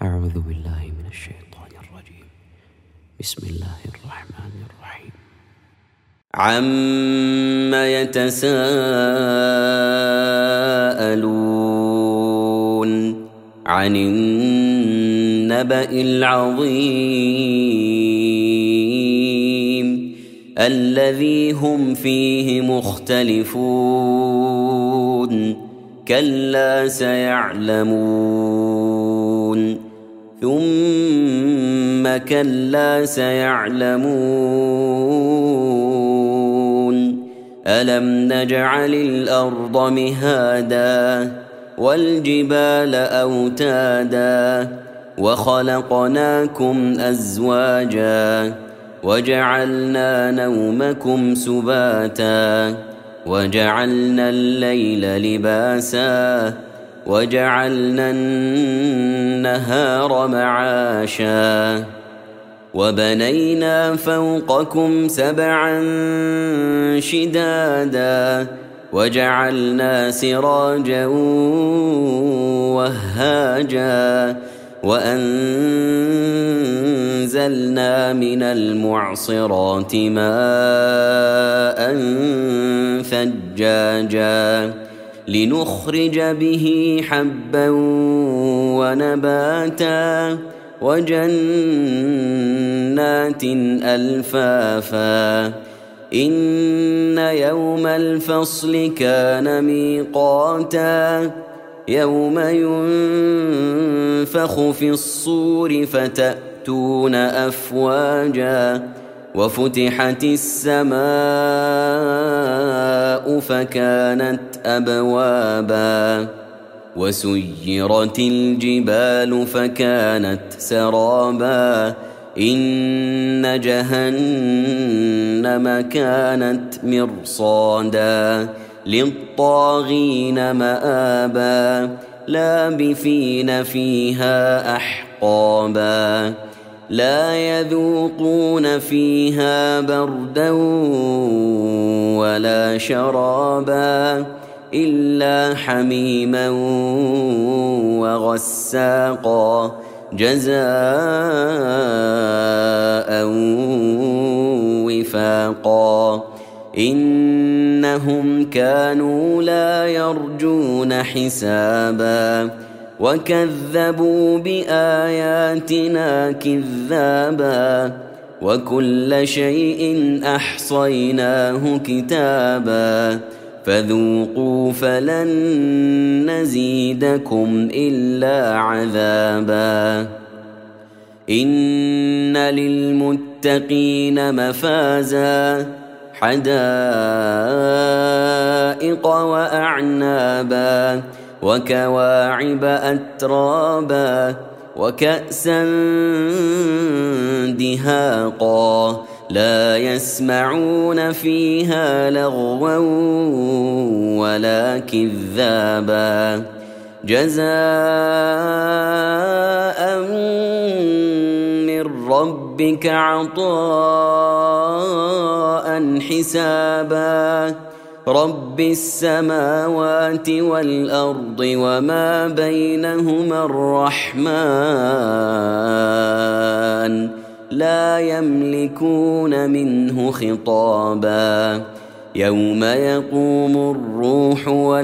أعوذ بالله من الشيطان الرجيم. بسم الله الرحمن الرحيم. عَمَّ يتساءلون عن النبأ العظيم الذي هم فيه مختلفون كلا سيعلمون ثم كلا سيعلمون ألم نجعل الأرض مهادا والجبال أوتادا وخلقناكم أزواجا وجعلنا نومكم سباتا وجعلنا الليل لباسا وجعلنا النهار معاشا وبنينا فوقكم سبعا شدادا وجعلنا سراجا وهاجا وأنزلنا من المعصرات ماء ثجاجا لنخرج به حبا ونباتا وجنات ألفافا إن يوم الفصل كان ميقاتا يوم ينفخ في الصور فتأتون أفواجا وفتحت السماء فكانت أبوابا وسيرت الجبال فكانت سرابا إن جهنم كانت مرصادا للطاغين مآبا لابثين فيها أحقابا لا يذوقون فيها بردا ولا شرابا إلا حميما وغساقا جزاء وفاقا إنهم كانوا لا يرجون حسابا وكذبوا بآياتنا كذابا وكل شيء أحصيناه كتابا فذوقوا فلن نزيدكم إلا عذابا إن للمتقين مفازا حدائق وأعنابا وكواعب أترابا وكأسا دهاقا لا يسمعون فيها لغوا ولا كذابا جزاء من ربك عطاء حسابا رب السماوات والأرض وما بينهما الرحمن لا يملكون منه خطابا يوم يقوم الروح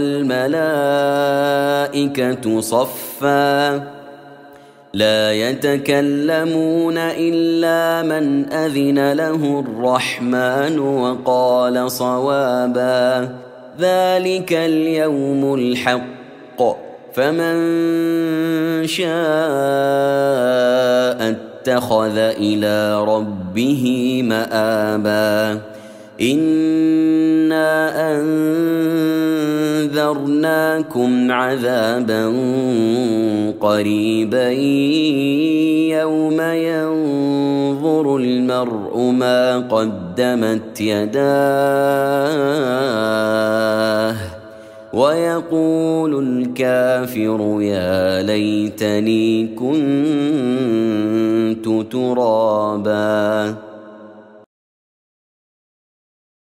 والملائكة صفا لا يتكلمون إلا من أذن له الرحمن وقال صوابا ذلك اليوم الحق فمن شاء اتخذ إلى ربه مآبا إنا أنذرناكم عذابا قريبا يوم ينظر المرء ما قدمت يداه ويقول الكافر يا ليتني كنت ترابا.